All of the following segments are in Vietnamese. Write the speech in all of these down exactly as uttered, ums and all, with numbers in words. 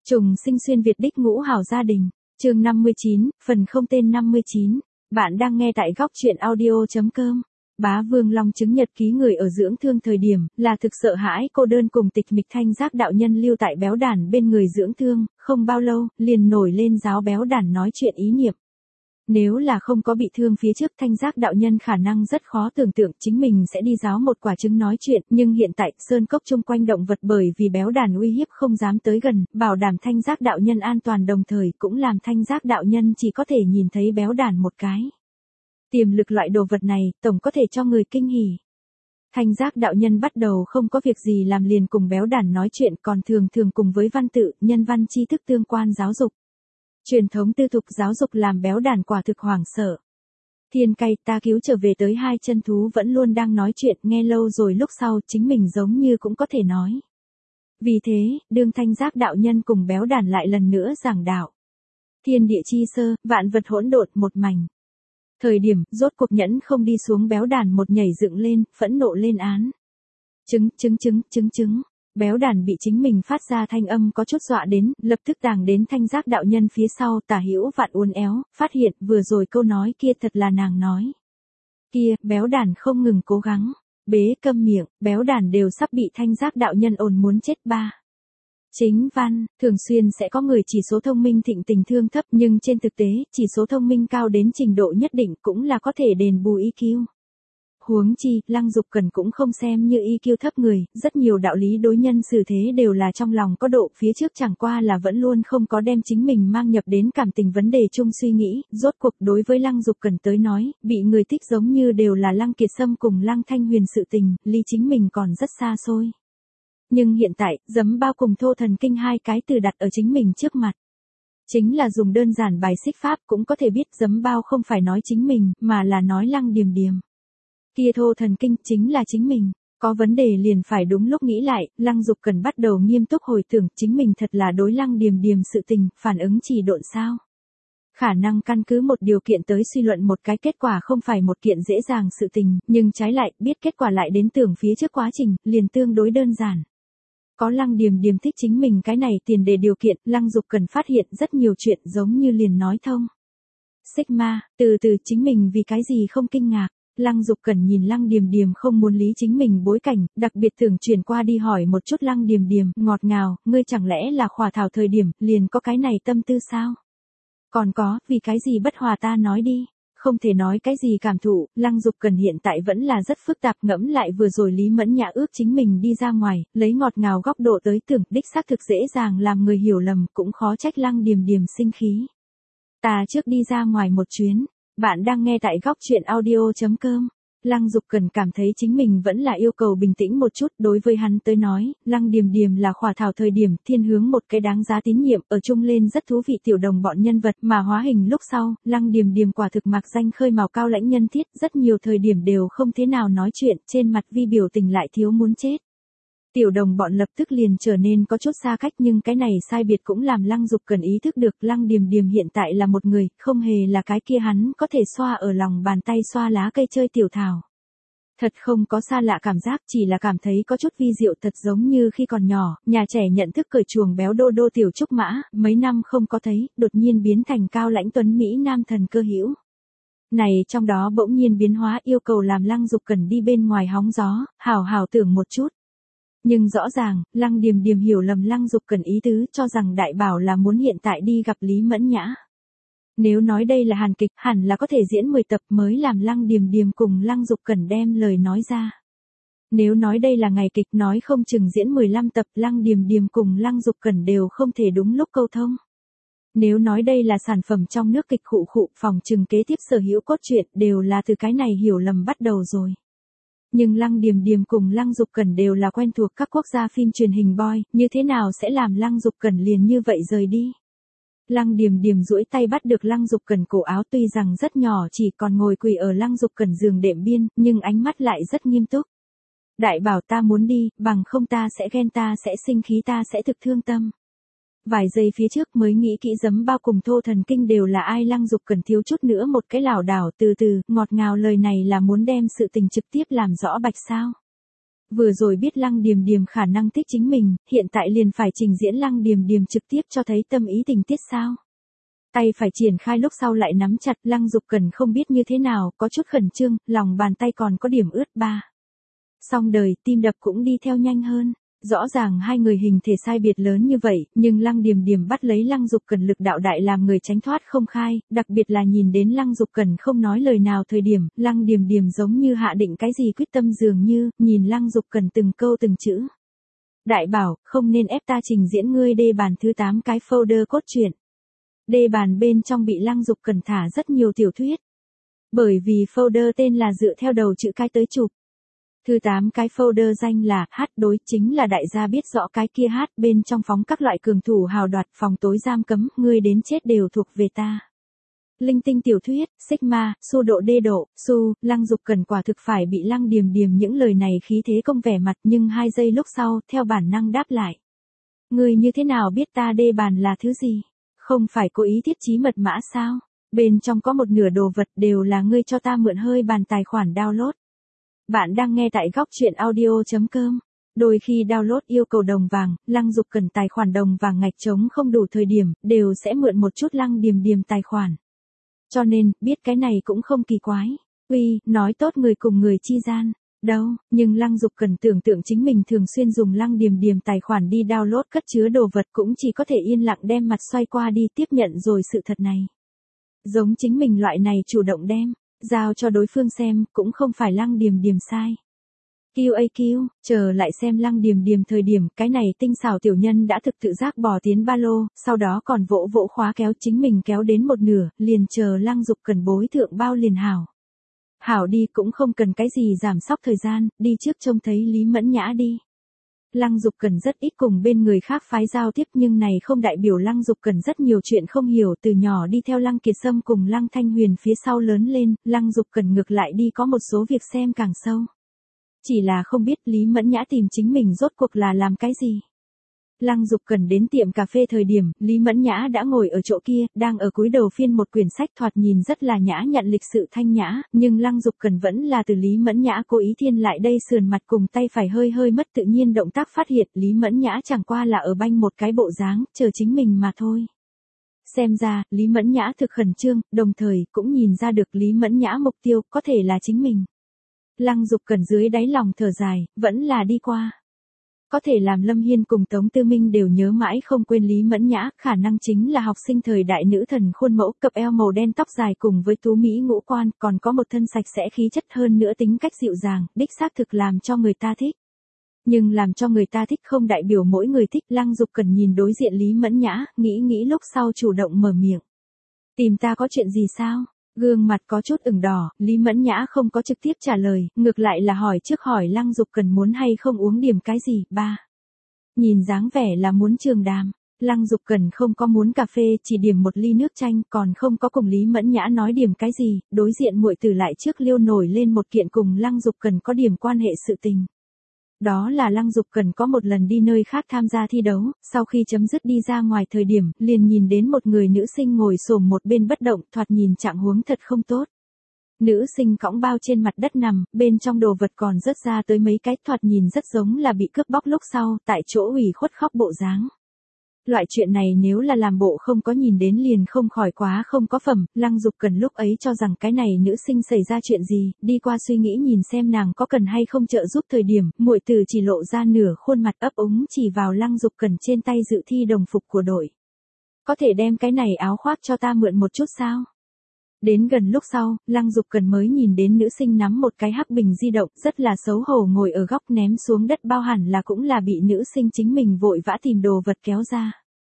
Trùng sinh xuyên Việt đích ngũ hảo gia đình. Chương năm mươi chín, phần không tên năm mươi chín. Bạn đang nghe tại góc truyện audio.com. Bá Vương Long chứng nhật ký người ở dưỡng thương thời điểm, là thực sợ hãi cô đơn cùng tịch mịch Thanh Giác đạo nhân lưu tại béo đàn bên người dưỡng thương, không bao lâu, liền nổi lên giáo béo đàn nói chuyện ý niệm. Nếu là không có bị thương phía trước Thanh Giác đạo nhân khả năng rất khó tưởng tượng chính mình sẽ đi giáo một quả trứng nói chuyện, nhưng hiện tại, sơn cốc chung quanh động vật bởi vì béo đàn uy hiếp không dám tới gần, bảo đảm Thanh Giác đạo nhân an toàn đồng thời cũng làm Thanh Giác đạo nhân chỉ có thể nhìn thấy béo đàn một cái. Tiềm lực loại đồ vật này, tổng có thể cho người kinh hỉ. Thanh Giác đạo nhân bắt đầu không có việc gì làm liền cùng béo đàn nói chuyện, còn thường thường cùng với văn tự, nhân văn tri thức tương quan giáo dục. Truyền thống tư thục giáo dục làm béo đàn quả thực hoảng sợ. Thiên cay, ta cứu trở về tới hai chân thú vẫn luôn đang nói chuyện, nghe lâu rồi lúc sau chính mình giống như cũng có thể nói. Vì thế, đương Thanh Giác đạo nhân cùng béo đàn lại lần nữa giảng đạo. Thiên địa chi sơ, vạn vật hỗn độn một mảnh. Thời điểm, rốt cuộc nhẫn không đi xuống, béo đàn một nhảy dựng lên, phẫn nộ lên án. Trứng, trứng, trứng, trứng, trứng. Béo đàn bị chính mình phát ra thanh âm có chút dọa đến, lập tức tàng đến Thanh Giác đạo nhân phía sau, tả hữu vạn uốn éo, phát hiện vừa rồi câu nói kia thật là nàng nói. Kia, béo đàn không ngừng cố gắng, bế câm miệng, béo đàn đều sắp bị Thanh Giác đạo nhân ồn muốn chết ba. Chính văn, thường xuyên sẽ có người chỉ số thông minh thịnh tình thương thấp, nhưng trên thực tế, chỉ số thông minh cao đến trình độ nhất định cũng là có thể đền bù i kiu. Huống chi, Lăng Dục Cần cũng không xem như i kiu thấp người, rất nhiều đạo lý đối nhân xử thế đều là trong lòng có độ, phía trước chẳng qua là vẫn luôn không có đem chính mình mang nhập đến cảm tình vấn đề chung suy nghĩ, rốt cuộc đối với Lăng Dục Cần tới nói, bị người thích giống như đều là Lăng Kiệt Sâm cùng Lăng Thanh Huyền sự tình, ly chính mình còn rất xa xôi. Nhưng hiện tại, giấm bao cùng thô thần kinh hai cái từ đặt ở chính mình trước mặt. Chính là dùng đơn giản bài xích pháp cũng có thể biết giấm bao không phải nói chính mình, mà là nói Lăng Điềm Điềm. Kia thô thần kinh chính là chính mình, có vấn đề liền phải đúng lúc nghĩ lại, Lăng Dục Cần bắt đầu nghiêm túc hồi tưởng chính mình thật là đối Lăng Điềm Điềm sự tình, phản ứng chỉ độn sao. Khả năng căn cứ một điều kiện tới suy luận một cái kết quả không phải một kiện dễ dàng sự tình, nhưng trái lại, biết kết quả lại đến tưởng phía trước quá trình, liền tương đối đơn giản. Có Lăng Điềm Điềm thích chính mình cái này tiền đề điều kiện, Lăng Dục Cần phát hiện rất nhiều chuyện giống như liền nói thông. Sigma, từ từ chính mình vì cái gì không kinh ngạc. Lăng Dục Cần nhìn Lăng Điềm Điềm không muốn lý chính mình bối cảnh, đặc biệt tưởng chuyển qua đi hỏi một chút Lăng Điềm Điềm, ngọt ngào, ngươi chẳng lẽ là khỏa thảo thời điểm, liền có cái này tâm tư sao? Còn có, vì cái gì bất hòa ta nói đi? Không thể nói cái gì cảm thụ, Lăng Dục Cần hiện tại vẫn là rất phức tạp, ngẫm lại vừa rồi Lý Mẫn Nhã ước chính mình đi ra ngoài, lấy ngọt ngào góc độ tới tưởng, đích xác thực dễ dàng làm người hiểu lầm, cũng khó trách Lăng Điềm Điềm sinh khí. Ta trước đi ra ngoài một chuyến. Bạn đang nghe tại góc truyện audio.com. Lăng Dục Cần cảm thấy chính mình vẫn là yêu cầu bình tĩnh một chút, đối với hắn tới nói, Lăng Điềm Điềm là khỏa thảo thời điểm, thiên hướng một cái đáng giá tín nhiệm, ở chung lên rất thú vị tiểu đồng bọn nhân vật, mà hóa hình lúc sau, Lăng Điềm Điềm quả thực mạc danh khơi mào cao lãnh nhân thiết, rất nhiều thời điểm đều không thế nào nói chuyện, trên mặt vi biểu tình lại thiếu muốn chết. Tiểu đồng bọn lập tức liền trở nên có chút xa cách, nhưng cái này sai biệt cũng làm Lăng Dục Cần ý thức được Lăng Điềm Điềm hiện tại là một người, không hề là cái kia hắn có thể xoa ở lòng bàn tay xoa lá cây chơi tiểu thảo. Thật không có xa lạ cảm giác, chỉ là cảm thấy có chút vi diệu, thật giống như khi còn nhỏ, nhà trẻ nhận thức cởi chuồng béo đô đô tiểu trúc mã, mấy năm không có thấy, đột nhiên biến thành cao lãnh tuấn Mỹ nam thần cơ hữu. Này trong đó bỗng nhiên biến hóa yêu cầu làm Lăng Dục Cần đi bên ngoài hóng gió, hào hào tưởng một chút. Nhưng rõ ràng, Lăng Điềm Điềm hiểu lầm Lăng Dục Cần ý tứ, cho rằng đại bảo là muốn hiện tại đi gặp Lý Mẫn Nhã. Nếu nói đây là hàn kịch, hẳn là có thể diễn mười tập mới làm Lăng Điềm Điềm cùng Lăng Dục Cần đem lời nói ra. Nếu nói đây là ngày kịch, nói không chừng diễn mười lăm tập, Lăng Điềm Điềm cùng Lăng Dục Cần đều không thể đúng lúc câu thông. Nếu nói đây là sản phẩm trong nước kịch khụ khụ, phòng chừng kế tiếp sở hữu cốt truyện đều là từ cái này hiểu lầm bắt đầu rồi. Nhưng Lăng Điềm Điềm cùng Lăng Dục Cần đều là quen thuộc các quốc gia phim truyền hình boy, như thế nào sẽ làm Lăng Dục Cần liền như vậy rời đi? Lăng Điềm Điềm duỗi tay bắt được Lăng Dục Cần cổ áo, tuy rằng rất nhỏ chỉ còn ngồi quỳ ở Lăng Dục Cần giường đệm biên, nhưng ánh mắt lại rất nghiêm túc. Đại bảo ta muốn đi, bằng không ta sẽ ghen, ta sẽ sinh khí, ta sẽ thực thương tâm. Vài giây phía trước mới nghĩ kỹ giấm bao cùng thô thần kinh đều là ai, Lăng Dục Cần thiếu chút nữa một cái lảo đảo, từ từ, ngọt ngào lời này là muốn đem sự tình trực tiếp làm rõ bạch sao. vừa rồi biết Lăng Điềm Điềm khả năng thích chính mình, hiện tại liền phải trình diễn Lăng Điềm Điềm trực tiếp cho thấy tâm ý tình tiết sao? Tay phải triển khai lúc sau lại nắm chặt, Lăng Dục Cẩn không biết như thế nào, có chút khẩn trương, lòng bàn tay còn có điểm ướt ba. Xong đời, tim đập cũng đi theo nhanh hơn. Rõ ràng hai người hình thể sai biệt lớn như vậy, nhưng Lăng Điềm Điềm bắt lấy Lăng Dục Cẩn lực đạo đại làm người tránh thoát không khai, đặc biệt là nhìn đến Lăng Dục Cẩn không nói lời nào thời điểm, Lăng Điềm Điềm giống như hạ định cái gì quyết tâm dường như, nhìn Lăng Dục Cẩn từng câu từng chữ. Đại bảo, không nên ép ta trình diễn ngươi đê bàn thứ tám cái folder cốt truyện. Đê bàn bên trong bị Lăng Dục Cẩn thả rất nhiều tiểu thuyết. Bởi vì folder tên là dựa theo đầu chữ cái tới chụp. Thứ tám cái folder danh là hát đối, chính là đại gia biết rõ cái kia hát, bên trong phóng các loại cường thủ hào đoạt, phòng tối giam cấm, ngươi đến chết đều thuộc về ta. Linh tinh tiểu thuyết, Sigma, su độ đê độ, su, Lăng Dục Cẩn quả thực phải bị Lăng Điềm Điềm những lời này khí thế công vẻ mặt, nhưng hai giây lúc sau, theo bản năng đáp lại. Ngươi như thế nào biết ta đê bàn là thứ gì? Không phải cố ý thiết trí mật mã sao? Bên trong có một nửa đồ vật đều là ngươi cho ta mượn hơi bàn tài khoản download. Bạn đang nghe tại góc truyện audio chấm com. Đôi khi download yêu cầu đồng vàng, Lăng Dục Cẩn tài khoản đồng vàng ngạch trống không đủ thời điểm, đều sẽ mượn một chút Lăng Điềm Điềm tài khoản. Cho nên, biết cái này cũng không kỳ quái. Uy, nói tốt người cùng người chi gian. Đâu, nhưng Lăng Dục Cẩn tưởng tượng chính mình thường xuyên dùng Lăng Điềm Điềm tài khoản đi download cất chứa đồ vật cũng chỉ có thể yên lặng đem mặt xoay qua đi tiếp nhận rồi sự thật này. Giống chính mình loại này chủ động đem, giao cho đối phương xem, cũng không phải Lăng Điềm Điềm sai. quy a quy, chờ lại xem Lăng Điềm Điềm thời điểm, cái này tinh xảo tiểu nhân đã thực tự giác bỏ tiến ba lô, sau đó còn vỗ vỗ khóa kéo chính mình kéo đến một nửa, liền chờ Lăng Dục Cẩn bối thượng bao liền hảo. Hảo đi cũng không cần cái gì giảm sóc thời gian, đi trước trông thấy Lý Mẫn Nhã đi. Lăng Dục Cẩn rất ít cùng bên người khác phái giao tiếp nhưng này không đại biểu Lăng Dục Cẩn rất nhiều chuyện không hiểu, từ nhỏ đi theo Lăng Kiệt Sâm cùng Lăng Thanh Huyền phía sau lớn lên, Lăng Dục Cẩn ngược lại đi có một số việc xem càng sâu. Chỉ là không biết Lý Mẫn Nhã tìm chính mình rốt cuộc là làm cái gì. Lăng Dục Cẩn đến tiệm cà phê thời điểm, Lý Mẫn Nhã đã ngồi ở chỗ kia, đang ở cúi đầu phiên một quyển sách thoạt nhìn rất là nhã nhặn lịch sự thanh nhã, nhưng Lăng Dục Cẩn vẫn là từ Lý Mẫn Nhã cố ý thiên lại đây sườn mặt cùng tay phải hơi hơi mất tự nhiên động tác phát hiện Lý Mẫn Nhã chẳng qua là ở banh một cái bộ dáng, chờ chính mình mà thôi. Xem ra, Lý Mẫn Nhã thực khẩn trương, đồng thời cũng nhìn ra được Lý Mẫn Nhã mục tiêu có thể là chính mình. Lăng Dục Cẩn dưới đáy lòng thở dài, vẫn là đi qua. Có thể làm Lâm Hiên cùng Tống Tư Minh đều nhớ mãi không quên Lý Mẫn Nhã, khả năng chính là học sinh thời đại nữ thần khuôn mẫu, cặp eo màu đen tóc dài cùng với tú mỹ ngũ quan, còn có một thân sạch sẽ khí chất hơn nữa tính cách dịu dàng, đích xác thực làm cho người ta thích. Nhưng làm cho người ta thích không đại biểu mỗi người thích, Lăng Dục Cẩn nhìn đối diện Lý Mẫn Nhã, nghĩ nghĩ lúc sau chủ động mở miệng. Tìm ta có chuyện gì sao? Gương mặt có chút ửng đỏ, Lý Mẫn Nhã không có trực tiếp trả lời, ngược lại là hỏi trước hỏi Lăng Dục Cẩn muốn hay không uống điểm cái gì, ba. Nhìn dáng vẻ là muốn trường đàm, Lăng Dục Cẩn không có muốn cà phê, chỉ điểm một ly nước chanh, còn không có cùng Lý Mẫn Nhã nói điểm cái gì, đối diện muội tử lại trước liêu nổi lên một kiện cùng Lăng Dục Cẩn có điểm quan hệ sự tình. Đó là Lăng Dục Cẩn có một lần đi nơi khác tham gia thi đấu, sau khi chấm dứt đi ra ngoài thời điểm, liền nhìn đến một người nữ sinh ngồi xổm một bên bất động, thoạt nhìn trạng huống thật không tốt. Nữ sinh cõng bao trên mặt đất nằm, bên trong đồ vật còn rớt ra tới mấy cái, thoạt nhìn rất giống là bị cướp bóc lúc sau, tại chỗ ủy khuất khóc bộ dáng. Loại chuyện này nếu là làm bộ không có nhìn đến liền không khỏi quá không có phẩm, Lăng Dục Cẩn lúc ấy cho rằng cái này nữ sinh xảy ra chuyện gì, đi qua suy nghĩ nhìn xem nàng có cần hay không trợ giúp thời điểm, muội tử chỉ lộ ra nửa khuôn mặt ấp úng chỉ vào Lăng Dục Cẩn trên tay dự thi đồng phục của đội. Có thể đem cái này áo khoác cho ta mượn một chút sao? Đến gần lúc sau, Lăng Dục Cẩn mới nhìn đến nữ sinh nắm một cái hắc bình di động, rất là xấu hổ ngồi ở góc ném xuống đất, bao hẳn là cũng là bị nữ sinh chính mình vội vã tìm đồ vật kéo ra.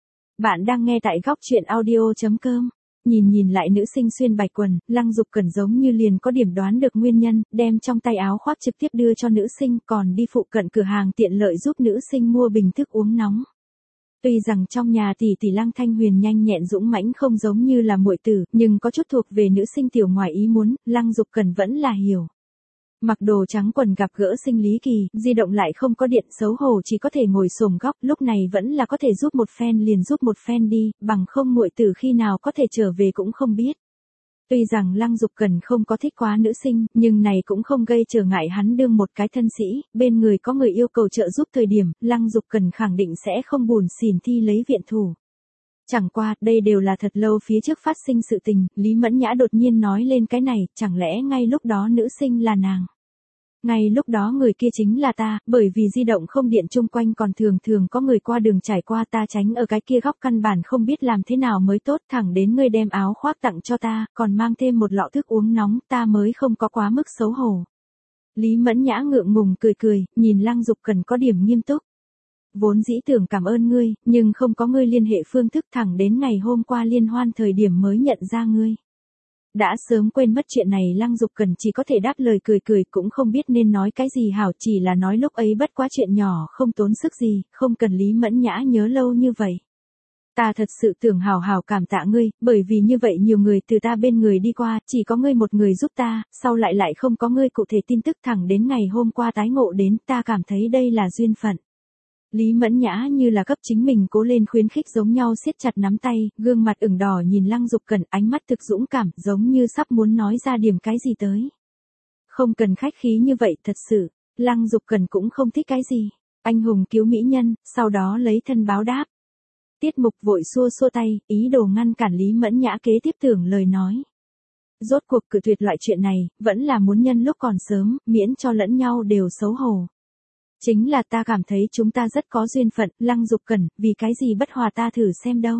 Bạn đang nghe tại góc truyện audio chấm com. Nhìn nhìn lại nữ sinh xuyên bạch quần, Lăng Dục Cẩn giống như liền có điểm đoán được nguyên nhân, đem trong tay áo khoác trực tiếp đưa cho nữ sinh, còn đi phụ cận cửa hàng tiện lợi giúp nữ sinh mua bình thức uống nóng. Tuy rằng trong nhà tỷ tỷ Lăng Thanh Huyền nhanh nhẹn dũng mãnh không giống như là muội tử, nhưng có chút thuộc về nữ sinh tiểu ngoài ý muốn, Lăng Dục Cẩn vẫn là hiểu. Mặc đồ trắng quần gặp gỡ sinh lý kỳ, di động lại không có điện, xấu hổ chỉ có thể ngồi xổm góc, lúc này vẫn là có thể giúp một phen liền giúp một phen đi, bằng không muội tử khi nào có thể trở về cũng không biết. Tuy rằng Lăng Dục Cần không có thích quá nữ sinh, nhưng này cũng không gây trở ngại hắn đương một cái thân sĩ, bên người có người yêu cầu trợ giúp thời điểm, Lăng Dục Cần khẳng định sẽ không buồn xỉn thi lấy viện thủ. Chẳng qua, đây đều là thật lâu phía trước phát sinh sự tình, Lý Mẫn Nhã đột nhiên nói lên cái này, chẳng lẽ ngay lúc đó nữ sinh là nàng. Ngay lúc đó người kia chính là ta, bởi vì di động không điện chung quanh còn thường thường có người qua đường trải qua ta tránh ở cái kia góc căn bản không biết làm thế nào mới tốt, thẳng đến ngươi đem áo khoác tặng cho ta, còn mang thêm một lọ thức uống nóng, ta mới không có quá mức xấu hổ. Lý Mẫn Nhã ngượng ngùng cười cười, nhìn Lăng Dục Cần có điểm nghiêm túc. Vốn dĩ tưởng cảm ơn ngươi, nhưng không có ngươi liên hệ phương thức, thẳng đến ngày hôm qua liên hoan thời điểm mới nhận ra ngươi. Đã sớm quên mất chuyện này, Lăng Dục Cần chỉ có thể đáp lời cười cười, cũng không biết nên nói cái gì hảo, chỉ là nói lúc ấy bất quá chuyện nhỏ không tốn sức gì, không cần Lý Mẫn Nhã nhớ lâu như vậy. Ta thật sự tưởng hảo hảo cảm tạ ngươi, bởi vì như vậy nhiều người từ ta bên người đi qua, chỉ có ngươi một người giúp ta, sau lại lại không có ngươi cụ thể tin tức, thẳng đến ngày hôm qua tái ngộ đến, ta cảm thấy đây là duyên phận. Lý Mẫn Nhã như là cấp chính mình cố lên khuyến khích giống nhau siết chặt nắm tay, gương mặt ửng đỏ nhìn Lăng Dục Cần, ánh mắt thực dũng cảm, giống như sắp muốn nói ra điểm cái gì tới. Không cần khách khí như vậy, thật sự, Lăng Dục Cần cũng không thích cái gì. Anh hùng cứu mỹ nhân, sau đó lấy thân báo đáp. Tiết Mục vội xua xua tay, ý đồ ngăn cản Lý Mẫn Nhã kế tiếp tưởng lời nói. Rốt cuộc cự tuyệt loại chuyện này, vẫn là muốn nhân lúc còn sớm, miễn cho lẫn nhau đều xấu hổ. Chính là ta cảm thấy chúng ta rất có duyên phận, Lăng Dục Cần, vì cái gì bất hòa ta thử xem đâu.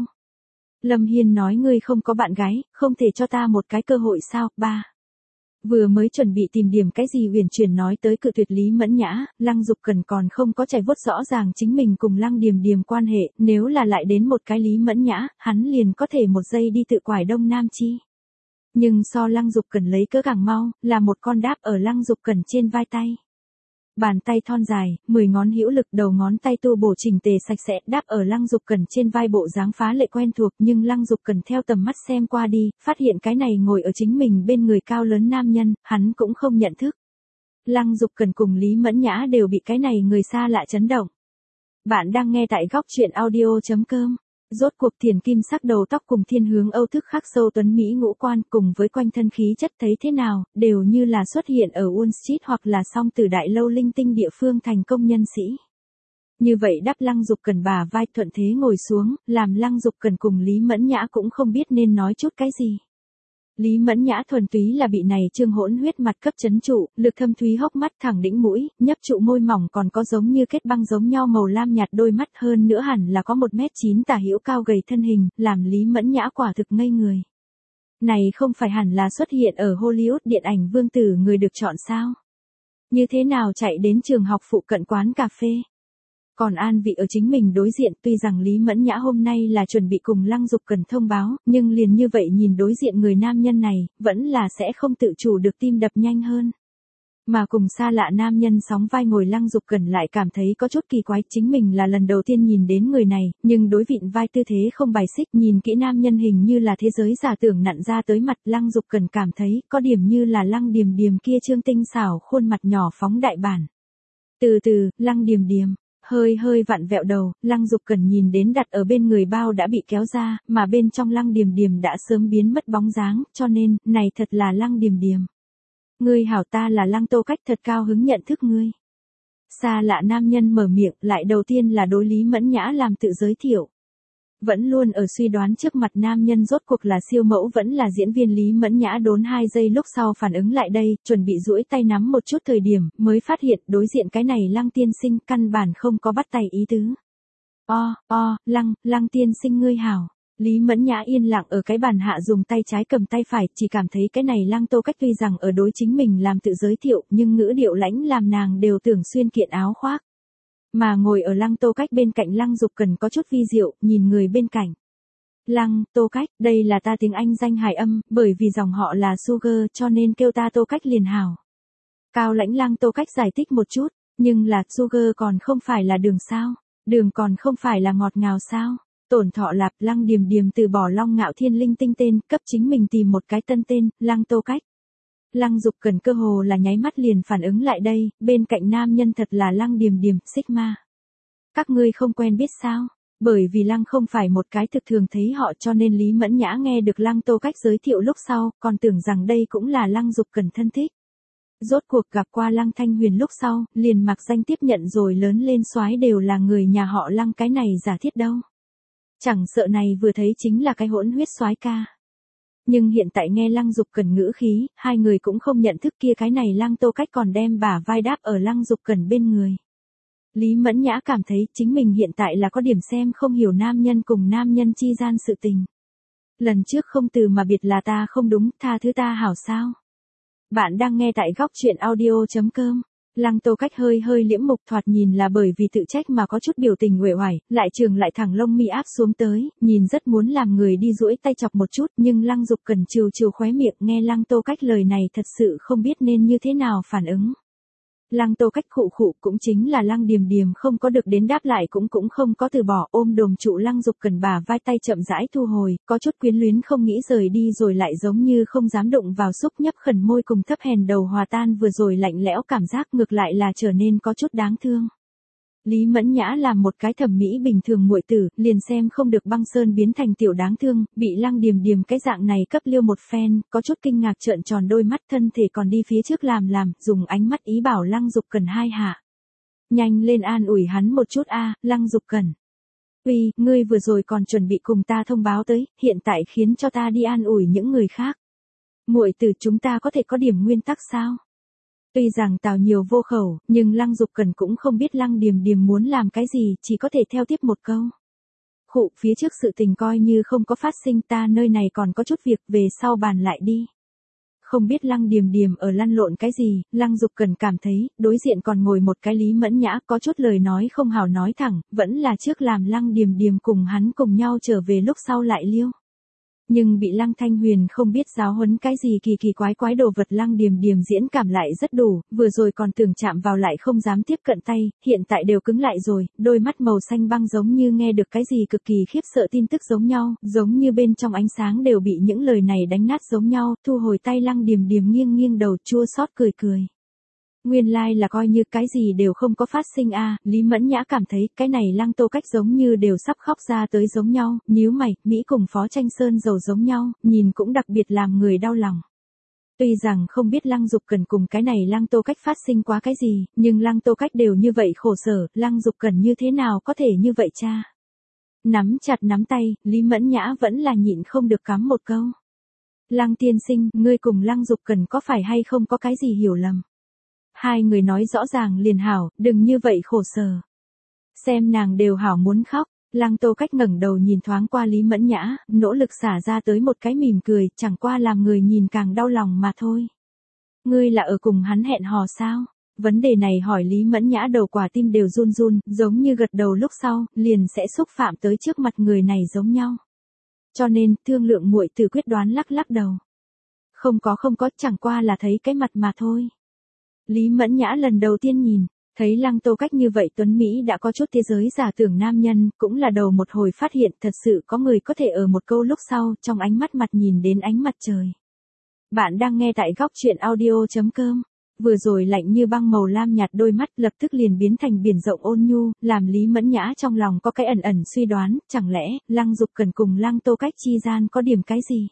Lâm Hiên nói ngươi không có bạn gái, không thể cho ta một cái cơ hội sao, ba. Vừa mới chuẩn bị tìm điểm cái gì huyền chuyển nói tới cự tuyệt Lý Mẫn Nhã, Lăng Dục Cần còn không có trải vuốt rõ ràng chính mình cùng Lăng Điềm Điềm quan hệ, nếu là lại đến một cái Lý Mẫn Nhã, hắn liền có thể một giây đi tự quải Đông Nam Chi. Nhưng so Lăng Dục Cần lấy cỡ càng mau, là một con đáp ở Lăng Dục Cần trên vai tay. Bàn tay thon dài, mười ngón hữu lực, đầu ngón tay tu bổ chỉnh tề sạch sẽ, đáp ở Lăng Dục Cần trên vai, bộ dáng phá lệ quen thuộc, nhưng Lăng Dục Cần theo tầm mắt xem qua đi, phát hiện cái này ngồi ở chính mình bên người cao lớn nam nhân, hắn cũng không nhận thức. Lăng Dục Cần cùng Lý Mẫn Nhã đều bị cái này người xa lạ chấn động. Bạn đang nghe tại góc truyện audio chấm com. Rốt cuộc thiền kim sắc đầu tóc cùng thiên hướng Âu thức khắc sâu tuấn Mỹ ngũ quan cùng với quanh thân khí chất thấy thế nào, đều như là xuất hiện ở Wall Street hoặc là song tử đại lâu linh tinh địa phương thành công nhân sĩ. Như vậy đáp Lăng Dục Cần bả vai thuận thế ngồi xuống, làm Lăng Dục Cần cùng Lý Mẫn Nhã cũng không biết nên nói chút cái gì. Lý Mẫn Nhã thuần túy là bị này trương hỗn huyết mặt cấp chấn trụ, lực thâm thúy hốc mắt thẳng đỉnh mũi, nhấp trụ môi mỏng còn có giống như kết băng giống nhau màu lam nhạt đôi mắt, hơn nữa hẳn là có một mét chín tả hữu cao gầy thân hình, làm Lý Mẫn Nhã quả thực ngây người. Này không phải hẳn là xuất hiện ở Hollywood điện ảnh vương tử người được chọn sao? Như thế nào chạy đến trường học phụ cận quán cà phê? Còn an vị ở chính mình đối diện, tuy rằng Lý Mẫn Nhã hôm nay là chuẩn bị cùng Lăng Dục Cần thông báo, nhưng liền như vậy nhìn đối diện người nam nhân này, vẫn là sẽ không tự chủ được tim đập nhanh hơn. Mà cùng xa lạ nam nhân sóng vai ngồi Lăng Dục Cần lại cảm thấy có chút kỳ quái, chính mình là lần đầu tiên nhìn đến người này, nhưng đối vịn vai tư thế không bài xích, nhìn kỹ nam nhân hình như là thế giới giả tưởng nặn ra tới mặt, Lăng Dục Cần cảm thấy có điểm như là Lăng Điềm Điềm kia trương tinh xảo khuôn mặt nhỏ phóng đại bản. Từ từ, Lăng Điềm Điềm. Hơi hơi vặn vẹo đầu, Lăng Dục Cần nhìn đến đặt ở bên người bao đã bị kéo ra, mà bên trong Lăng Điềm Điềm đã sớm biến mất bóng dáng, cho nên, này thật là Lăng Điềm Điềm. Ngươi hảo, ta là Lăng Tô Cách, thật cao hứng nhận thức ngươi. Xa lạ nam nhân mở miệng, lại đầu tiên là đối Lý Mẫn Nhã làm tự giới thiệu. Vẫn luôn ở suy đoán trước mặt nam nhân rốt cuộc là siêu mẫu vẫn là diễn viên, Lý Mẫn Nhã đốn hai giây lúc sau phản ứng lại đây, chuẩn bị duỗi tay nắm một chút thời điểm, mới phát hiện đối diện cái này Lăng tiên sinh căn bản không có bắt tay ý tứ. O, o, Lăng, Lăng tiên sinh ngươi hảo. Lý Mẫn Nhã yên lặng ở cái bàn hạ dùng tay trái cầm tay phải, chỉ cảm thấy cái này Lăng Tô Cách tuy rằng ở đối chính mình làm tự giới thiệu, nhưng ngữ điệu lãnh làm nàng đều tưởng xuyên kiện áo khoác. Mà ngồi ở Lăng Tô Cách bên cạnh Lăng Dục Cần có chút vi diệu, nhìn người bên cạnh. Lăng, Tô Cách, đây là ta tiếng Anh danh hài âm, bởi vì dòng họ là Sugar cho nên kêu ta Tô Cách liền hảo. Cao lãnh Lăng Tô Cách giải thích một chút, nhưng là Sugar còn không phải là đường sao, đường còn không phải là ngọt ngào sao. Tổn thọ lạp, Lăng Điềm Điềm từ bỏ Long Ngạo Thiên linh tinh tên, cấp chính mình tìm một cái tân tên, Lăng Tô Cách. Lăng Dục Cần cơ hồ là nháy mắt liền phản ứng lại đây, bên cạnh nam nhân thật là Lăng Điềm Điềm, Sigma. Các ngươi không quen biết sao? Bởi vì Lăng không phải một cái thực thường thấy họ cho nên Lý Mẫn Nhã nghe được Lăng Tô Cách giới thiệu lúc sau, còn tưởng rằng đây cũng là Lăng Dục Cẩn thân thích. Rốt cuộc gặp qua Lăng Thanh Huyền lúc sau, liền mặc danh tiếp nhận rồi lớn lên soái đều là người nhà họ Lăng, cái này giả thiết đâu. Chẳng sợ này vừa thấy chính là cái hỗn huyết soái ca. Nhưng hiện tại nghe Lăng Dục Cẩn ngữ khí, hai người cũng không nhận thức kia cái này Lăng Tô Cách còn đem bả vai đáp ở Lăng Dục Cẩn bên người. Lý Mẫn Nhã cảm thấy chính mình hiện tại là có điểm xem không hiểu nam nhân cùng nam nhân chi gian sự tình. Lần trước không từ mà biệt là ta không đúng, tha thứ ta hảo sao. Bạn đang nghe tại góc chuyện audio.com. Lăng Tô Cách hơi hơi liễm mục, thoạt nhìn là bởi vì tự trách mà có chút biểu tình uể oải, lại trường lại thẳng lông mi áp xuống tới, nhìn rất muốn làm người đi duỗi tay chọc một chút, nhưng Lăng Dục Cẩn trừ trừ khóe miệng, nghe Lăng Tô Cách lời này thật sự không biết nên như thế nào phản ứng. Lăng Tô Cách khụ khụ, cũng chính là Lăng Điềm Điềm không có được đến đáp lại cũng cũng không có từ bỏ, ôm đồm trụ Lăng Dục Cẩn bả vai, tay chậm rãi thu hồi, có chút quyến luyến không nghĩ rời đi rồi lại giống như không dám đụng vào, xúc nhấp khẩn môi cùng thấp hèn đầu hòa tan vừa rồi lạnh lẽo cảm giác, ngược lại là trở nên có chút đáng thương. Lý Mẫn Nhã làm một cái thẩm mỹ bình thường muội tử, liền xem không được băng sơn biến thành tiểu đáng thương, bị Lăng Điềm Điềm cái dạng này cấp liêu một phen, có chút kinh ngạc trợn tròn đôi mắt, thân thể còn đi phía trước làm làm, dùng ánh mắt ý bảo Lăng Dục Cẩn hai hạ. Nhanh lên an ủi hắn một chút a, Lăng Dục Cẩn. Uy, ngươi vừa rồi còn chuẩn bị cùng ta thông báo tới, hiện tại khiến cho ta đi an ủi những người khác. Muội tử, chúng ta có thể có điểm nguyên tắc sao? Tuy rằng Tào nhiều vô khẩu, nhưng Lăng Dục Cẩn cũng không biết Lăng Điềm Điềm muốn làm cái gì, chỉ có thể theo tiếp một câu. Khụ, phía trước sự tình coi như không có phát sinh, ta nơi này còn có chút việc, về sau bàn lại đi. Không biết Lăng Điềm Điềm ở lăn lộn cái gì, Lăng Dục Cẩn cảm thấy, đối diện còn ngồi một cái Lý Mẫn Nhã, có chút lời nói không hảo nói thẳng, vẫn là trước làm Lăng Điềm Điềm cùng hắn cùng nhau trở về lúc sau lại liêu. Nhưng bị Lăng Thanh Huyền không biết giáo huấn cái gì kỳ kỳ quái quái đồ vật, Lăng Điềm Điềm diễn cảm lại rất đủ, vừa rồi còn tưởng chạm vào lại không dám tiếp cận tay, hiện tại đều cứng lại rồi, đôi mắt màu xanh băng giống như nghe được cái gì cực kỳ khiếp sợ tin tức giống nhau, giống như bên trong ánh sáng đều bị những lời này đánh nát giống nhau, thu hồi tay Lăng Điềm Điềm nghiêng nghiêng đầu chua xót cười cười. Nguyên lai like là coi như cái gì đều không có phát sinh a. Lý Mẫn Nhã cảm thấy cái này Lăng Tô Cách giống như đều sắp khóc ra tới giống nhau, nhíu mày, Mỹ cùng Phó Tranh Sơn dầu giống nhau, nhìn cũng đặc biệt làm người đau lòng. Tuy rằng không biết Lăng Dục Cẩn cùng cái này Lăng Tô Cách phát sinh quá cái gì, nhưng Lăng Tô Cách đều như vậy khổ sở, Lăng Dục Cẩn như thế nào có thể như vậy cha. Nắm chặt nắm tay, Lý Mẫn Nhã vẫn là nhịn không được cắm một câu. Lăng tiên sinh, ngươi cùng Lăng Dục Cẩn có phải hay không có cái gì hiểu lầm? Hai người nói rõ ràng liền hảo, đừng như vậy khổ sở. Xem nàng đều hảo muốn khóc, Lăng Tô Cách ngẩng đầu nhìn thoáng qua Lý Mẫn Nhã, nỗ lực xả ra tới một cái mỉm cười, chẳng qua làm người nhìn càng đau lòng mà thôi. Ngươi là ở cùng hắn hẹn hò sao? Vấn đề này hỏi Lý Mẫn Nhã đầu quả tim đều run run, giống như gật đầu lúc sau, liền sẽ xúc phạm tới trước mặt người này giống nhau. Cho nên, thương lượng muội tử quyết đoán lắc lắc đầu. Không có không có, chẳng qua là thấy cái mặt mà thôi. Lý Mẫn Nhã lần đầu tiên nhìn, thấy Lăng Tô Cách như vậy tuấn Mỹ đã có chút thế giới giả tưởng nam nhân, cũng là đầu một hồi phát hiện thật sự có người có thể ở một câu lúc sau, trong ánh mắt mặt nhìn đến ánh mặt trời. Bạn đang nghe tại góc chuyện audio.com. Vừa rồi lạnh như băng màu lam nhạt đôi mắt lập tức liền biến thành biển rộng ôn nhu, làm Lý Mẫn Nhã trong lòng có cái ẩn ẩn suy đoán, chẳng lẽ, Lăng Dục Cẩn cùng Lăng Tô Cách chi gian có điểm cái gì?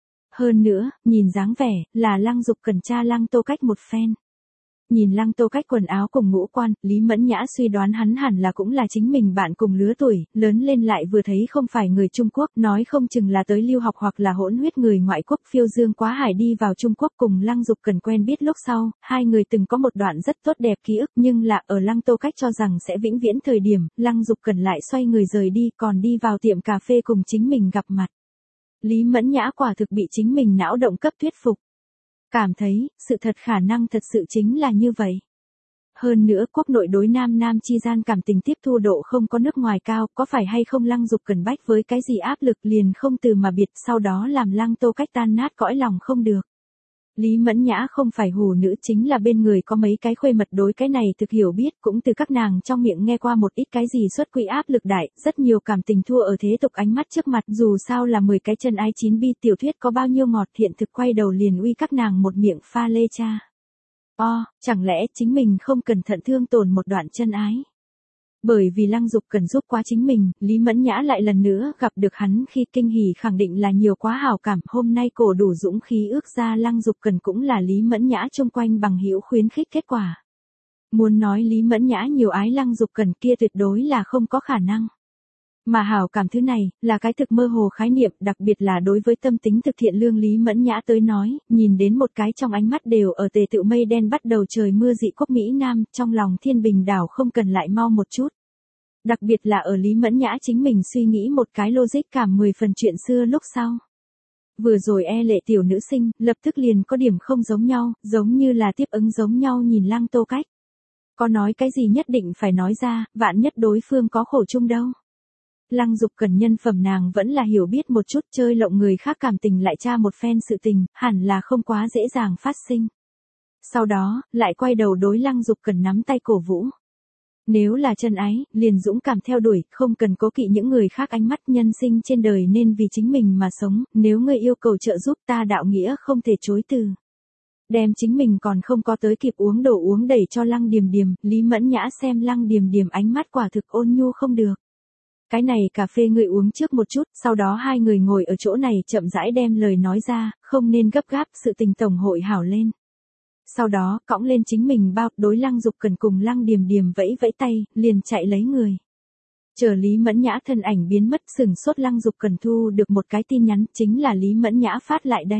Hơn nữa, nhìn dáng vẻ, là Lăng Dục Cẩn cha Lăng Tô Cách một phen. Nhìn Lăng Tô Cách quần áo cùng ngũ quan, Lý Mẫn Nhã suy đoán hắn hẳn là cũng là chính mình bạn cùng lứa tuổi, lớn lên lại vừa thấy không phải người Trung Quốc, nói không chừng là tới lưu học hoặc là hỗn huyết người ngoại quốc, phiêu dương quá hải đi vào Trung Quốc cùng Lăng Dục Cẩn quen biết lúc sau, hai người từng có một đoạn rất tốt đẹp ký ức, nhưng là ở Lăng Tô Cách cho rằng sẽ vĩnh viễn thời điểm, Lăng Dục Cẩn lại xoay người rời đi, còn đi vào tiệm cà phê cùng chính mình gặp mặt. Lý Mẫn Nhã quả thực bị chính mình não động cấp thuyết phục. Cảm thấy, sự thật khả năng thật sự chính là như vậy. Hơn nữa, quốc nội đối nam nam chi gian cảm tình tiếp thu độ không có nước ngoài cao, có phải hay không Lăng Dục Cẩn bách với cái gì áp lực liền không từ mà biệt, sau đó làm Lăng Tô Cách tan nát cõi lòng không được. Lý Mẫn Nhã không phải hù nữ, chính là bên người có mấy cái khuê mật đối cái này thực hiểu biết, cũng từ các nàng trong miệng nghe qua một ít cái gì xuất quỹ áp lực đại, rất nhiều cảm tình thua ở thế tục ánh mắt trước mặt, dù sao là mười cái chân ái chín bi tiểu thuyết có bao nhiêu ngọt, hiện thực quay đầu liền uy các nàng một miệng pha lê cha. O, chẳng lẽ chính mình không cẩn thận thương tổn một đoạn chân ái? Bởi vì Lăng Dục Cần giúp quá chính mình, Lý Mẫn Nhã lại lần nữa gặp được hắn khi kinh hỉ khẳng định là nhiều quá hảo cảm. Hôm nay cổ đủ dũng khí ước ra Lăng Dục Cần cũng là Lý Mẫn Nhã chung quanh bằng hữu khuyến khích kết quả. Muốn nói Lý Mẫn Nhã nhiều ái Lăng Dục Cần kia tuyệt đối là không có khả năng. Mà hảo cảm thứ này, là cái thực mơ hồ khái niệm, đặc biệt là đối với tâm tính thực thiện lương Lý Mẫn Nhã tới nói, nhìn đến một cái trong ánh mắt đều ở tề tựu mây đen bắt đầu trời mưa dị quốc Mỹ Nam, trong lòng thiên bình đảo không cần lại mau một chút. Đặc biệt là ở Lý Mẫn Nhã chính mình suy nghĩ một cái logic cảm mười phần chuyện xưa lúc sau. Vừa rồi e lệ tiểu nữ sinh, lập tức liền có điểm không giống nhau, giống như là tiếp ứng giống nhau nhìn Lăng Tô Cách. Có nói cái gì nhất định phải nói ra, vạn nhất đối phương có khổ chung đâu. Lăng Dục Cần nhân phẩm nàng vẫn là hiểu biết một chút, chơi lộng người khác cảm tình lại tra một phen sự tình, hẳn là không quá dễ dàng phát sinh. Sau đó, lại quay đầu đối Lăng Dục Cần nắm tay cổ vũ. Nếu là chân ái, liền dũng cảm theo đuổi, không cần cố kỵ những người khác ánh mắt, nhân sinh trên đời nên vì chính mình mà sống, nếu ngươi yêu cầu trợ giúp ta đạo nghĩa không thể chối từ. Đem chính mình còn không có tới kịp uống đồ uống đẩy cho Lăng Điềm Điềm, Lý Mẫn Nhã xem Lăng Điềm Điềm ánh mắt quả thực ôn nhu không được. Cái này cà phê ngươi uống trước một chút, sau đó hai người ngồi ở chỗ này chậm rãi đem lời nói ra, không nên gấp gáp, sự tình tổng hội hảo lên. Sau đó, cõng lên chính mình bao, đối Lăng Dục Cần cùng Lăng Điềm Điềm vẫy vẫy tay, liền chạy lấy người. Chờ Lý Mẫn Nhã thân ảnh biến mất, sừng sốt Lăng Dục Cần thu được một cái tin nhắn, chính là Lý Mẫn Nhã phát lại đây.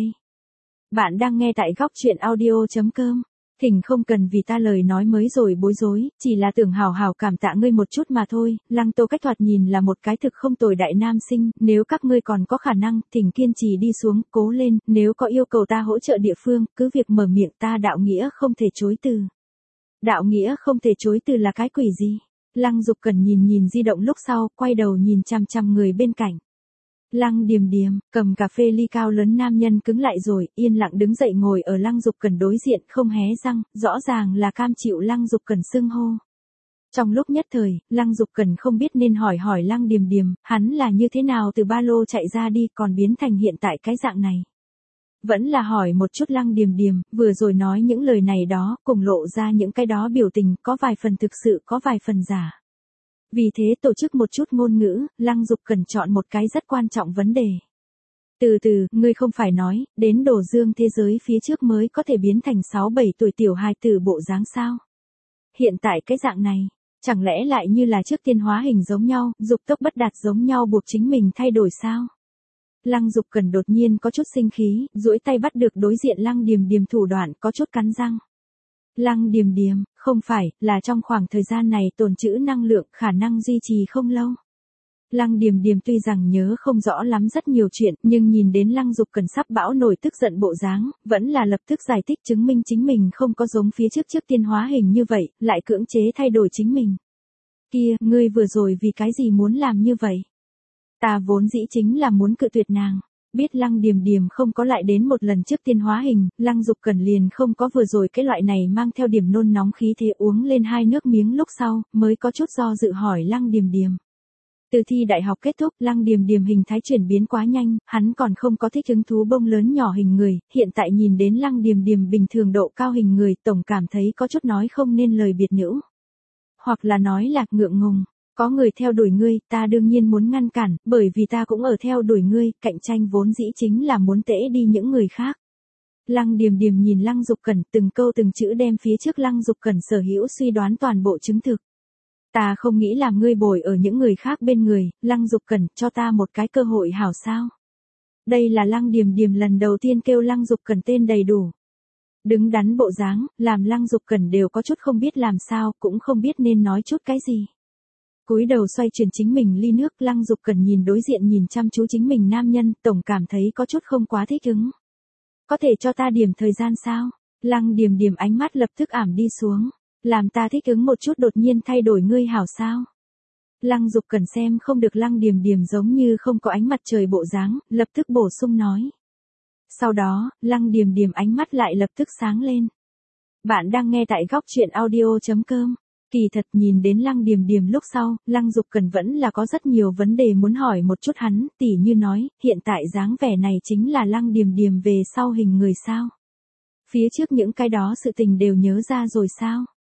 Bạn đang nghe tại góc truyện audio chấm com. Thỉnh không cần vì ta lời nói mới rồi bối rối, chỉ là tưởng hào hào cảm tạ ngươi một chút mà thôi. Lăng Tô Cách thoạt nhìn là một cái thực không tồi đại nam sinh, nếu các ngươi còn có khả năng, thỉnh kiên trì đi xuống, cố lên, nếu có yêu cầu ta hỗ trợ địa phương, cứ việc mở miệng, ta đạo nghĩa không thể chối từ. Đạo nghĩa không thể chối từ là cái quỷ gì? Lăng Dục Cần nhìn nhìn di động lúc sau, quay đầu nhìn chằm chằm người bên cạnh. Lăng Điềm Điềm, cầm cà phê ly cao lớn nam nhân cứng lại rồi, yên lặng đứng dậy ngồi ở Lăng Dục Cần đối diện, không hé răng, rõ ràng là cam chịu Lăng Dục Cần xưng hô. Trong lúc nhất thời, Lăng Dục Cần không biết nên hỏi hỏi Lăng Điềm Điềm, hắn là như thế nào từ ba lô chạy ra đi còn biến thành hiện tại cái dạng này. Vẫn là hỏi một chút Lăng Điềm Điềm, vừa rồi nói những lời này đó, cùng lộ ra những cái đó biểu tình, có vài phần thực sự, có vài phần giả. Vì thế tổ chức một chút ngôn ngữ, Lăng Dục Cần chọn một cái rất quan trọng vấn đề. Từ từ, ngươi không phải nói, đến đồ dương thế giới phía trước mới có thể biến thành sáu bảy tuổi tiểu hài tử bộ dáng sao? Hiện tại cái dạng này, chẳng lẽ lại như là trước tiên hóa hình giống nhau, dục tốc bất đạt giống nhau buộc chính mình thay đổi sao? Lăng Dục Cần đột nhiên có chút sinh khí, duỗi tay bắt được đối diện Lăng Điềm Điềm thủ đoạn, có chút cắn răng. Lăng Điềm Điềm, không phải, là trong khoảng thời gian này tồn trữ năng lượng, khả năng duy trì không lâu. Lăng Điềm Điềm tuy rằng nhớ không rõ lắm rất nhiều chuyện, nhưng nhìn đến Lăng Dục Cần sắp bão nổi tức giận bộ dáng, vẫn là lập tức giải thích chứng minh chính mình không có giống phía trước trước tiên hóa hình như vậy, lại cưỡng chế thay đổi chính mình. Kia, ngươi vừa rồi vì cái gì muốn làm như vậy? Ta vốn dĩ chính là muốn cự tuyệt nàng. Biết Lăng Điềm Điềm không có lại đến một lần trước tiên hóa hình, Lăng Dục Cần liền không có vừa rồi cái loại này mang theo điểm nôn nóng khí thế uống lên hai nước miếng lúc sau, mới có chút do dự hỏi Lăng Điềm Điềm. Từ thi đại học kết thúc, Lăng Điềm Điềm hình thái chuyển biến quá nhanh, hắn còn không có thích hứng thú bông lớn nhỏ hình người, hiện tại nhìn đến Lăng Điềm Điềm bình thường độ cao hình người, tổng cảm thấy có chút nói không nên lời biệt nữ. Hoặc là nói là ngượng ngùng. Có người theo đuổi ngươi, ta đương nhiên muốn ngăn cản, bởi vì ta cũng ở theo đuổi ngươi, cạnh tranh vốn dĩ chính là muốn tễ đi những người khác. Lăng Điềm Điềm nhìn Lăng Dục Cần, từng câu từng chữ đem phía trước Lăng Dục Cần sở hữu suy đoán toàn bộ chứng thực. Ta không nghĩ làm ngươi bồi ở những người khác bên người, Lăng Dục Cần, cho ta một cái cơ hội hảo sao. Đây là Lăng Điềm Điềm lần đầu tiên kêu Lăng Dục Cần tên đầy đủ. Đứng đắn bộ dáng, làm Lăng Dục Cần đều có chút không biết làm sao, cũng không biết nên nói chút cái gì. Cúi đầu xoay chuyển chính mình ly nước, Lăng Dục Cần nhìn đối diện nhìn chăm chú chính mình nam nhân, tổng cảm thấy có chút không quá thích ứng. Có thể cho ta điểm thời gian sao? Lăng Điềm Điềm ánh mắt lập tức ảm đi xuống. Làm ta thích ứng một chút đột nhiên thay đổi ngươi hảo sao? Lăng Dục Cần xem không được Lăng Điềm Điềm giống như không có ánh mặt trời bộ dáng, lập tức bổ sung nói. Sau đó, Lăng Điềm Điềm ánh mắt lại lập tức sáng lên. Bạn đang nghe tại góc truyện audio chấm com. Kỳ thật nhìn đến Lăng Điềm Điềm lúc sau, Lăng Dục Cần vẫn là có rất nhiều vấn đề muốn hỏi một chút hắn, tỉ như nói, hiện tại dáng vẻ này chính là Lăng Điềm Điềm về sau hình người sao? Phía trước những cái đó sự tình đều nhớ ra rồi sao?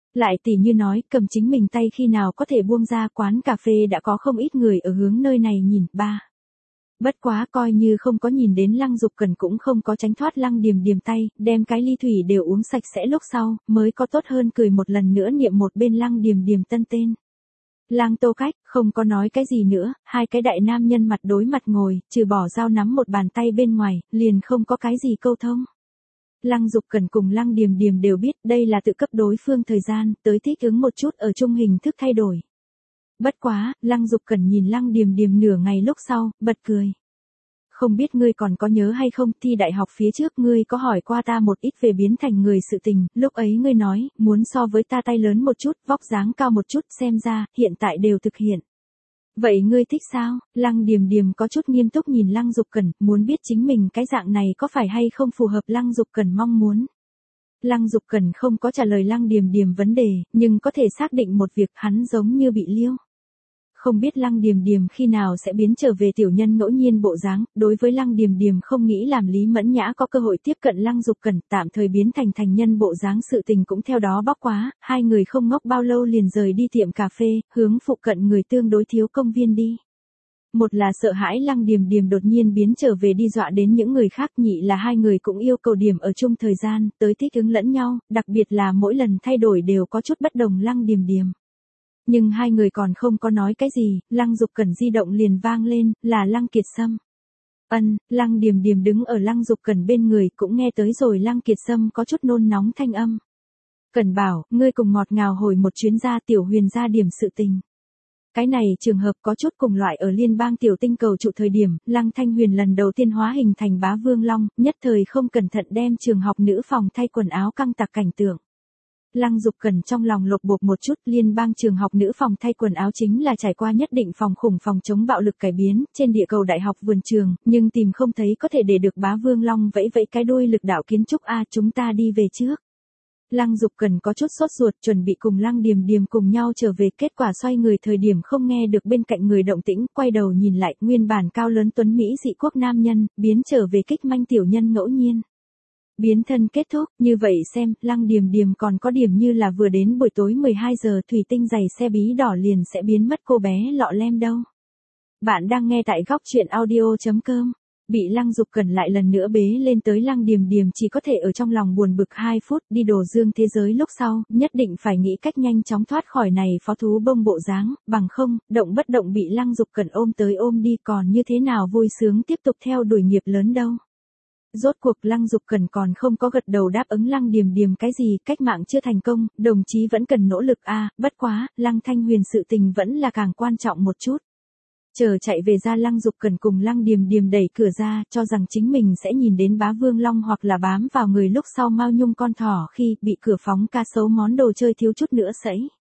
Lại tỉ như nói, cầm chính mình tay khi nào có thể buông ra, quán cà phê đã có không ít người ở hướng nơi này nhìn. Ba. Bất quá coi như không có nhìn đến Lăng Dục Cẩn cũng không có tránh thoát Lăng Điềm Điềm tay, đem cái ly thủy đều uống sạch sẽ lúc sau, mới có tốt hơn cười một lần nữa niệm một bên Lăng Điềm Điềm tân tên. Lăng Tô Cách, không có nói cái gì nữa, hai cái đại nam nhân mặt đối mặt ngồi, trừ bỏ dao nắm một bàn tay bên ngoài, liền không có cái gì câu thông. Lăng Dục Cẩn cùng Lăng Điềm Điềm đều biết đây là tự cấp đối phương thời gian, tới thích ứng một chút ở chung hình thức thay đổi. Bất quá, Lăng Dục Cẩn nhìn Lăng Điềm Điềm nửa ngày lúc sau, bật cười. Không biết ngươi còn có nhớ hay không, thi đại học phía trước ngươi có hỏi qua ta một ít về biến thành người sự tình, lúc ấy ngươi nói, muốn so với ta tay lớn một chút, vóc dáng cao một chút, xem ra, hiện tại đều thực hiện. Vậy ngươi thích sao? Lăng Điềm Điềm có chút nghiêm túc nhìn Lăng Dục Cẩn, muốn biết chính mình cái dạng này có phải hay không phù hợp Lăng Dục Cẩn mong muốn. Lăng Dục Cẩn không có trả lời Lăng Điềm Điềm vấn đề, nhưng có thể xác định một việc, hắn giống như bị liêu. Không biết Lăng Điềm Điềm khi nào sẽ biến trở về tiểu nhân ngẫu nhiên bộ dáng, đối với Lăng Điềm Điềm không nghĩ làm Lý Mẫn Nhã có cơ hội tiếp cận Lăng Dục Cẩn, tạm thời biến thành thành nhân bộ dáng sự tình cũng theo đó bóc quá, hai người không ngốc bao lâu liền rời đi tiệm cà phê, hướng phụ cận người tương đối thiếu công viên đi. Một là sợ hãi Lăng Điềm Điềm đột nhiên biến trở về đi dọa đến những người khác, nhị là hai người cũng yêu cầu điểm ở chung thời gian, tới thích ứng lẫn nhau, đặc biệt là mỗi lần thay đổi đều có chút bất đồng Lăng Điềm Điềm. Nhưng hai người còn không có nói cái gì, Lăng Dục Cẩn di động liền vang lên, là Lăng Kiệt Sâm. Ân, Lăng Điềm Điềm đứng ở Lăng Dục Cẩn bên người cũng nghe tới rồi Lăng Kiệt Sâm có chút nôn nóng thanh âm. Cẩn bảo, ngươi cùng ngọt ngào hồi một chuyến ra Tiểu Huyền ra điểm sự tình. Cái này trường hợp có chút cùng loại ở liên bang tiểu tinh cầu trụ thời điểm, Lăng Thanh Huyền lần đầu tiên hóa hình thành bá vương long, nhất thời không cẩn thận đem trường học nữ phòng thay quần áo căng tặc cảnh tượng. Lăng Dục Cẩn trong lòng lột bột một chút, liên bang trường học nữ phòng thay quần áo chính là trải qua nhất định phòng khủng phòng chống bạo lực cải biến, trên địa cầu đại học vườn trường, nhưng tìm không thấy có thể để được bá vương long vẫy vẫy cái đuôi lực đạo kiến trúc a, chúng ta đi về trước. Lăng Dục Cẩn có chút sốt ruột, chuẩn bị cùng Lăng Điềm Điềm cùng nhau trở về, kết quả xoay người thời điểm không nghe được bên cạnh người động tĩnh, quay đầu nhìn lại, nguyên bản cao lớn tuấn mỹ dị quốc nam nhân, biến trở về kích manh tiểu nhân ngẫu nhiên. Biến thân kết thúc, như vậy xem, Lăng Điềm Điềm còn có điểm như là vừa đến buổi tối mười hai giờ thủy tinh giày xe bí đỏ liền sẽ biến mất cô bé lọ lem đâu. Bạn đang nghe tại góc truyện audio chấm com. Bị Lăng Dục Cẩn lại lần nữa bế lên tới, Lăng Điềm Điềm chỉ có thể ở trong lòng buồn bực hai phút, đi đồ dương thế giới lúc sau, nhất định phải nghĩ cách nhanh chóng thoát khỏi này phó thú bông bộ dáng, bằng không, động bất động bị Lăng Dục Cẩn ôm tới ôm đi còn như thế nào vui sướng tiếp tục theo đuổi nghiệp lớn đâu. Rốt cuộc Lăng Dục Cẩn còn không có gật đầu đáp ứng Lăng Điềm Điềm cái gì, cách mạng chưa thành công, đồng chí vẫn cần nỗ lực a, à, bất quá, Lăng Thanh Huyền sự tình vẫn là càng quan trọng một chút. Chờ chạy về ra, Lăng Dục Cẩn cùng Lăng Điềm Điềm đẩy cửa ra, cho rằng chính mình sẽ nhìn đến bá vương long hoặc là bám vào người lúc sau Mao Nhung con thỏ, khi bị cửa phóng cá sấu món đồ chơi thiếu chút nữa sẫy.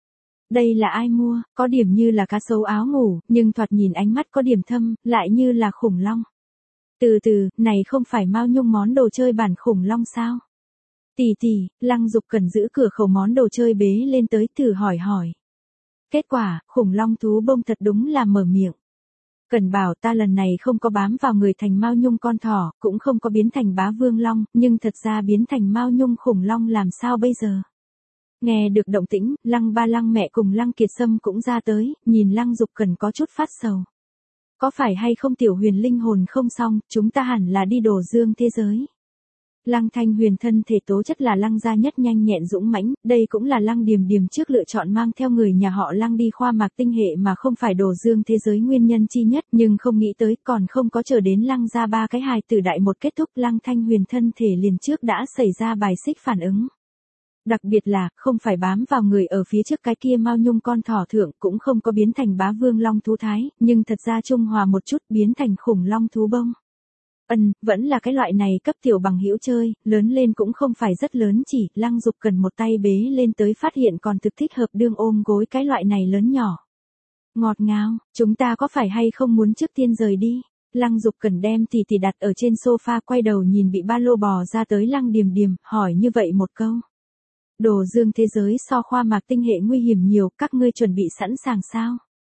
Đây là ai mua, có điểm như là cá sấu áo ngủ, nhưng thoạt nhìn ánh mắt có điểm thâm, lại như là khủng long. Từ từ, này không phải Mao Nhung món đồ chơi bản khủng long sao? Tỷ tỷ, Lăng Dục Cẩn giữ cửa khẩu món đồ chơi bế lên tới thử hỏi hỏi. Kết quả, khủng long thú bông thật đúng là mở miệng. Cẩn bảo, ta lần này không có bám vào người thành Mao Nhung con thỏ, cũng không có biến thành bá vương long, nhưng thật ra biến thành Mao Nhung khủng long làm sao bây giờ? Nghe được động tĩnh, Lăng ba Lăng mẹ cùng Lăng Kiệt Sâm cũng ra tới, nhìn Lăng Dục Cẩn có chút phát sầu. Có phải hay không Tiểu Huyền linh hồn không xong, chúng ta hẳn là đi đồ dương thế giới. Lăng Thanh Huyền thân thể tố chất là Lăng gia nhất nhanh nhẹn dũng mãnh, đây cũng là Lăng Điềm Điềm trước lựa chọn mang theo người nhà họ Lăng đi khoa mạc tinh hệ mà không phải đồ dương thế giới nguyên nhân chi nhất, nhưng không nghĩ tới còn không có chờ đến Lăng gia ba cái hài tử đại một kết thúc, Lăng Thanh Huyền thân thể liền trước đã xảy ra bài xích phản ứng. Đặc biệt là, không phải bám vào người ở phía trước cái kia Mao Nhung con thỏ thượng, cũng không có biến thành bá vương long thú thái, nhưng thật ra trung hòa một chút biến thành khủng long thú bông. Ân, vẫn là cái loại này cấp tiểu bằng hữu chơi, lớn lên cũng không phải rất lớn, chỉ Lăng Dục Cẩn một tay bế lên tới phát hiện còn thực thích hợp đương ôm gối cái loại này lớn nhỏ. Ngọt ngào, chúng ta có phải hay không muốn trước tiên rời đi? Lăng Dục Cẩn đem tỷ tỷ đặt ở trên sofa, quay đầu nhìn bị ba lô bò ra tới Lăng Điềm Điềm, hỏi như vậy một câu. Đồ dương thế giới so khoa mạc tinh hệ nguy hiểm nhiều, các ngươi chuẩn bị sẵn sàng sao?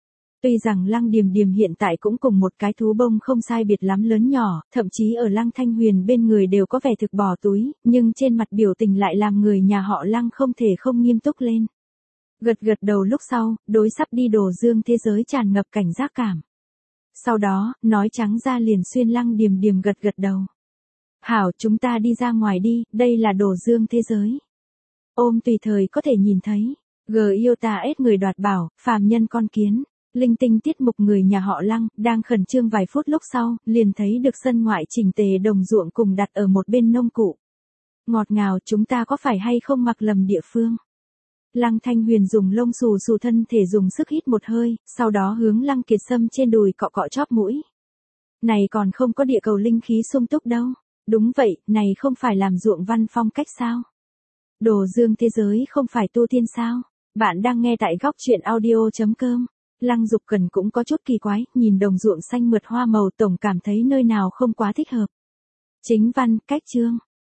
Tuy rằng Lăng Điềm Điềm hiện tại cũng cùng một cái thú bông không sai biệt lắm lớn nhỏ, thậm chí ở Lăng Thanh Huyền bên người đều có vẻ thực bỏ túi, nhưng trên mặt biểu tình lại làm người nhà họ Lăng không thể không nghiêm túc lên. Gật gật đầu lúc sau, đối sắp đi Đồ Dương thế giới tràn ngập cảnh giác cảm. Sau đó, nói trắng ra liền xuyên Lăng Điềm Điềm gật gật đầu. Hảo, chúng ta đi ra ngoài đi, đây là Đồ Dương thế giới. Ôm tùy thời có thể nhìn thấy. G yêu ta ết người đoạt bảo, phàm nhân con kiến. Linh tinh tiết mục người nhà họ Lăng, đang khẩn trương vài phút lúc sau, liền thấy được sân ngoại chỉnh tề đồng ruộng cùng đặt ở một bên nông cụ. Ngọt ngào, chúng ta có phải hay không mặc lầm địa phương? Lăng Thanh Huyền dùng lông xù xù thân thể dùng sức hít một hơi, sau đó hướng Lăng Kiệt Sâm trên đùi cọ cọ chóp mũi. Này còn không có địa cầu linh khí sung túc đâu. Đúng vậy, này không phải làm ruộng văn phong cách sao? Đồ Dương thế giới không phải tu tiên sao? Bạn đang nghe tại góc truyện audio chấm com. Lăng Dục Cần cũng có chút kỳ quái, nhìn đồng ruộng xanh mượt hoa màu tổng cảm thấy nơi nào không quá thích hợp. Chính văn, cách chương.